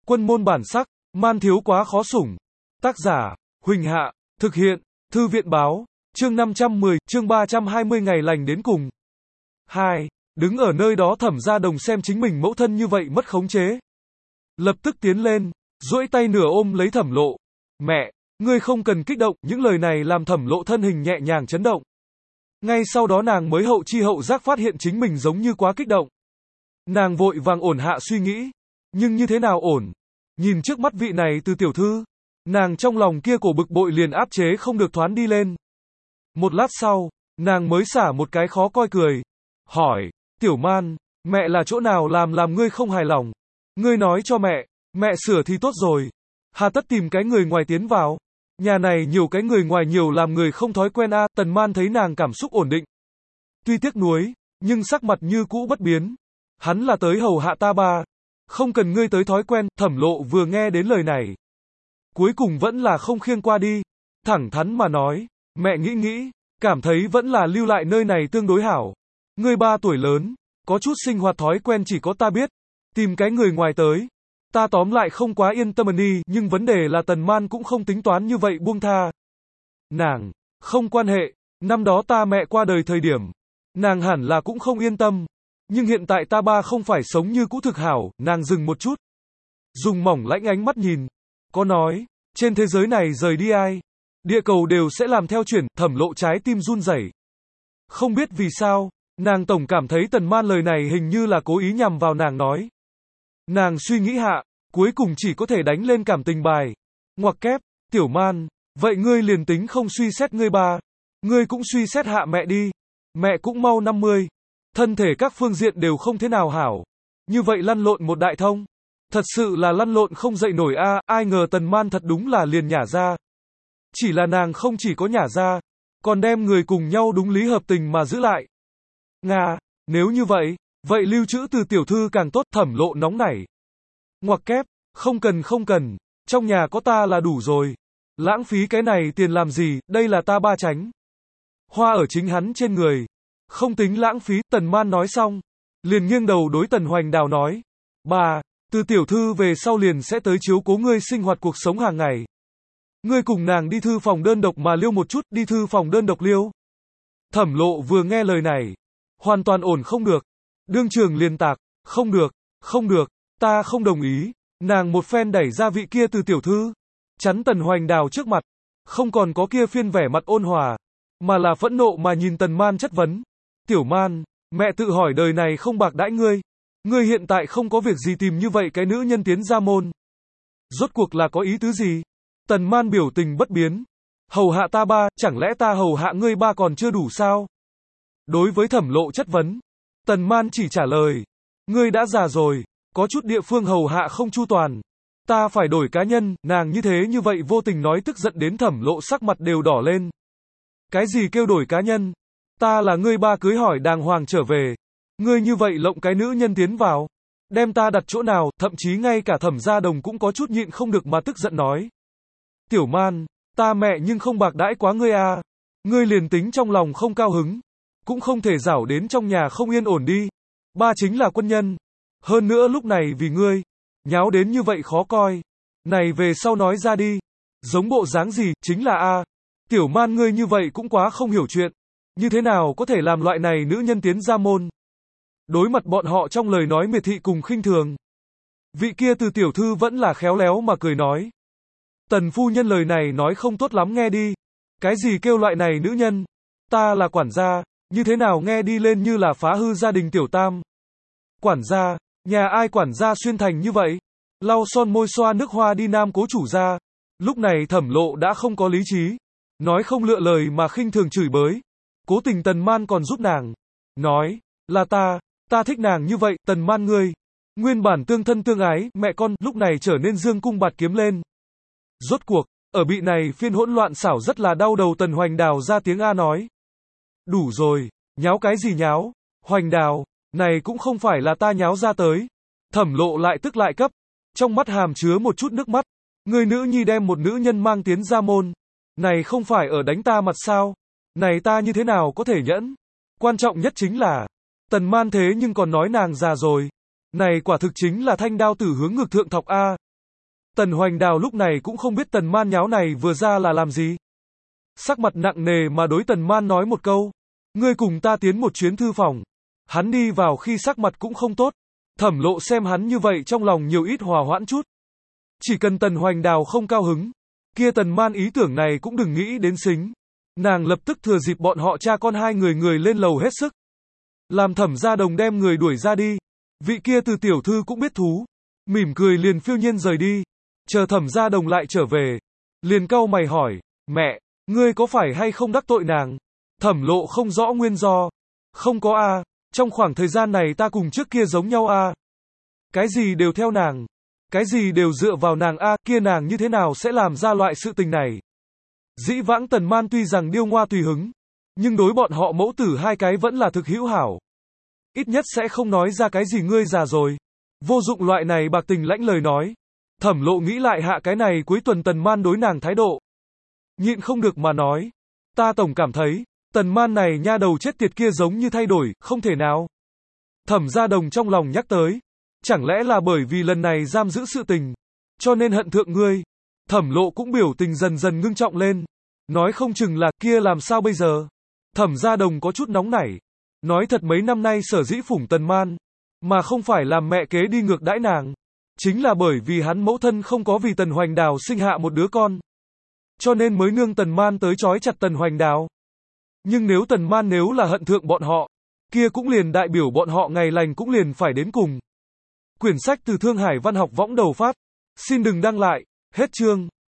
Quân môn bản sắc, man thiếu quá khó sủng. Tác giả, Huỳnh Hạ, thực hiện, Thư viện báo, chương 510, chương 320 ngày lành đến cùng. 2. Đứng ở nơi đó Thẩm Gia Đồng xem chính mình mẫu thân như vậy mất khống chế. Lập tức tiến lên, duỗi tay nửa ôm lấy Thẩm Lộ. Mẹ, ngươi không cần kích động, những lời này làm Thẩm Lộ thân hình nhẹ nhàng chấn động. Ngay sau đó nàng mới hậu chi hậu giác phát hiện chính mình giống như quá kích động. Nàng vội vàng ổn hạ suy nghĩ. Nhưng như thế nào ổn? Nhìn trước mắt vị này Từ tiểu thư, nàng trong lòng kia cổ bực bội liền áp chế không được thoán đi lên. Một lát sau, nàng mới xả một cái khó coi cười. Hỏi, Tiểu Man, mẹ là chỗ nào làm ngươi không hài lòng? Ngươi nói cho mẹ sửa thì tốt rồi. Hà tất tìm cái người ngoài tiến vào. Nhà này nhiều cái người ngoài nhiều làm người không thói quen a. Tần Man thấy nàng cảm xúc ổn định. Tuy tiếc nuối, nhưng sắc mặt như cũ bất biến. Hắn là tới hầu hạ ta ba. Không cần ngươi tới thói quen. Thẩm Lộ vừa nghe đến lời này, cuối cùng vẫn là không khiêng qua đi. Thẳng thắn mà nói, mẹ nghĩ, cảm thấy vẫn là lưu lại nơi này tương đối hảo. Ngươi 3 tuổi lớn, có chút sinh hoạt thói quen chỉ có ta biết. Tìm cái người ngoài tới, ta tóm lại không quá yên tâm đi, nhưng vấn đề là Tần Man cũng không tính toán như vậy buông tha. Nàng, không quan hệ, năm đó ta mẹ qua đời thời điểm, nàng hẳn là cũng không yên tâm. Nhưng hiện tại ta ba không phải sống như cũ thực hảo, nàng dừng một chút. Dùng mỏng lãnh ánh mắt nhìn. Có nói, trên thế giới này rời đi ai, địa cầu đều sẽ làm theo chuyển. Thẩm Lộ trái tim run rẩy. Không biết vì sao, nàng tổng cảm thấy Tần Man lời này hình như là cố ý nhằm vào nàng nói. Nàng suy nghĩ hạ, cuối cùng chỉ có thể đánh lên cảm tình bài. Ngoặc kép, Tiểu Man, vậy ngươi liền tính không suy xét ngươi ba, ngươi cũng suy xét hạ mẹ đi. Mẹ cũng mau 50, thân thể các phương diện đều không thế nào hảo. Như vậy lăn lộn một đại thông, thật sự là lăn lộn không dậy nổi a. Ai ngờ Tần Man thật đúng là liền nhả ra. Chỉ là nàng không chỉ có nhả ra, còn đem người cùng nhau đúng lý hợp tình mà giữ lại. Nga, nếu như vậy, vậy lưu trữ Từ tiểu thư càng tốt. Thẩm Lộ nóng nảy. Ngoặc kép, không cần, trong nhà có ta là đủ rồi. Lãng phí cái này tiền làm gì, đây là ta ba tránh. Hoa ở chính hắn trên người. Không tính lãng phí. Tần Man nói xong, liền nghiêng đầu đối Tần Hoành Đào nói. Bà, Từ tiểu thư về sau liền sẽ tới chiếu cố ngươi sinh hoạt cuộc sống hàng ngày. Ngươi cùng nàng đi thư phòng đơn độc mà liêu một chút, đi thư phòng đơn độc liêu. Thẩm Lộ vừa nghe lời này, hoàn toàn ổn không được. Đương trường liền tạc, không được, ta không đồng ý. Nàng một phen đẩy ra vị kia Từ tiểu thư, chắn Tần Hoành Đào trước mặt, không còn có kia phiên vẻ mặt ôn hòa, mà là phẫn nộ mà nhìn Tần Man chất vấn. Tiểu Man, mẹ tự hỏi đời này không bạc đãi ngươi. Ngươi hiện tại không có việc gì tìm như vậy cái nữ nhân tiến gia môn. Rốt cuộc là có ý tứ gì? Tần Man biểu tình bất biến. Hầu hạ ta ba, chẳng lẽ ta hầu hạ ngươi ba còn chưa đủ sao? Đối với Thẩm Lộ chất vấn, Tần Man chỉ trả lời. Ngươi đã già rồi, có chút địa phương hầu hạ không chu toàn. Ta phải đổi cá nhân. Nàng như vậy vô tình nói tức giận đến Thẩm Lộ sắc mặt đều đỏ lên. Cái gì kêu đổi cá nhân? Ta là ngươi ba cưới hỏi đàng hoàng trở về. Ngươi như vậy lộng cái nữ nhân tiến vào, đem ta đặt chỗ nào? Thậm chí ngay cả Thẩm Gia Đồng cũng có chút nhịn không được mà tức giận nói. Tiểu Man, ta mẹ nhưng không bạc đãi quá ngươi à. Ngươi liền tính trong lòng không cao hứng, cũng không thể rảo đến trong nhà không yên ổn đi. Ba chính là quân nhân. Hơn nữa lúc này vì ngươi, nháo đến như vậy khó coi. Này về sau nói ra đi. Giống bộ dáng gì, chính là a. Tiểu Man ngươi như vậy cũng quá không hiểu chuyện. Như thế nào có thể làm loại này nữ nhân tiến gia môn? Đối mặt bọn họ trong lời nói miệt thị cùng khinh thường, vị kia Từ tiểu thư vẫn là khéo léo mà cười nói. Tần phu nhân lời này nói không tốt lắm nghe đi. Cái gì kêu loại này nữ nhân? Ta là quản gia, như thế nào nghe đi lên như là phá hư gia đình tiểu tam. Quản gia, nhà ai quản gia xuyên thành như vậy? Lau son môi xoa nước hoa đi Nam Cố chủ gia. Lúc này Thẩm Lộ đã không có lý trí, nói không lựa lời mà khinh thường chửi bới. Cố tình Tần Man còn giúp nàng, nói, là ta thích nàng như vậy. Tần Man ngươi, nguyên bản tương thân tương ái, mẹ con, lúc này trở nên dương cung bạt kiếm lên. Rốt cuộc, ở bị này phiên hỗn loạn xảo rất là đau đầu. Tần Hoành Đào ra tiếng A nói. Đủ rồi, nháo cái gì nháo? Hoành Đào, này cũng không phải là ta nháo ra tới. Thẩm Lộ lại tức lại cấp, trong mắt hàm chứa một chút nước mắt. Người nữ nhi đem một nữ nhân mang tiến gia môn, này không phải ở đánh ta mặt sao? Này ta như thế nào có thể nhẫn? Quan trọng nhất chính là, Tần Man thế nhưng còn nói nàng già rồi. Này quả thực chính là thanh đao tử hướng ngực thượng thọc a. Tần Hoành Đào lúc này cũng không biết Tần Man nháo này vừa ra là làm gì. Sắc mặt nặng nề mà đối Tần Man nói một câu. Ngươi cùng ta tiến một chuyến thư phòng. Hắn đi vào khi sắc mặt cũng không tốt. Thẩm Lộ xem hắn như vậy trong lòng nhiều ít hòa hoãn chút. Chỉ cần Tần Hoành Đào không cao hứng, kia Tần Man ý tưởng này cũng đừng nghĩ đến xính. Nàng lập tức thừa dịp bọn họ cha con hai người lên lầu hết sức. Làm Thẩm Gia Đồng đem người đuổi ra đi. Vị kia từ tiểu thư cũng biết thú. Mỉm cười liền phiêu nhiên rời đi. Chờ Thẩm Gia Đồng lại trở về. Liền cau mày hỏi, mẹ, ngươi có phải hay không đắc tội nàng? Thẩm Lộ không rõ nguyên do. Không có a, trong khoảng thời gian này ta cùng trước kia giống nhau a. Cái gì đều theo nàng. Cái gì đều dựa vào nàng a, kia nàng như thế nào sẽ làm ra loại sự tình này? Dĩ vãng Tần Man tuy rằng điêu ngoa tùy hứng, nhưng đối bọn họ mẫu tử hai cái vẫn là thực hữu hảo. Ít nhất sẽ không nói ra cái gì ngươi già rồi. Vô dụng loại này bạc tình lãnh lời nói. Thẩm Lộ nghĩ lại hạ cái này cuối tuần Tần Man đối nàng thái độ. Nhịn không được mà nói. Ta tổng cảm thấy, Tần Man này nha đầu chết tiệt kia giống như thay đổi, không thể nào. Thẩm Gia Đồng trong lòng nhắc tới. Chẳng lẽ là bởi vì lần này giam giữ sự tình, cho nên hận thượng ngươi. Thẩm Lộ cũng biểu tình dần dần ngưng trọng lên. Nói không chừng là, kia làm sao bây giờ? Thẩm Gia Đồng có chút nóng nảy. Nói thật mấy năm nay sở dĩ phủng Tần Man, mà không phải làm mẹ kế đi ngược đãi nàng. Chính là bởi vì hắn mẫu thân không có vì Tần Hoành Đào sinh hạ một đứa con. Cho nên mới nương Tần Man tới trói chặt Tần Hoành Đào. Nhưng nếu Tần Man nếu là hận thượng bọn họ, kia cũng liền đại biểu bọn họ ngày lành cũng liền phải đến cùng. Quyển sách từ Thương Hải Văn học võng đầu phát. Xin đừng đăng lại. Hết chương.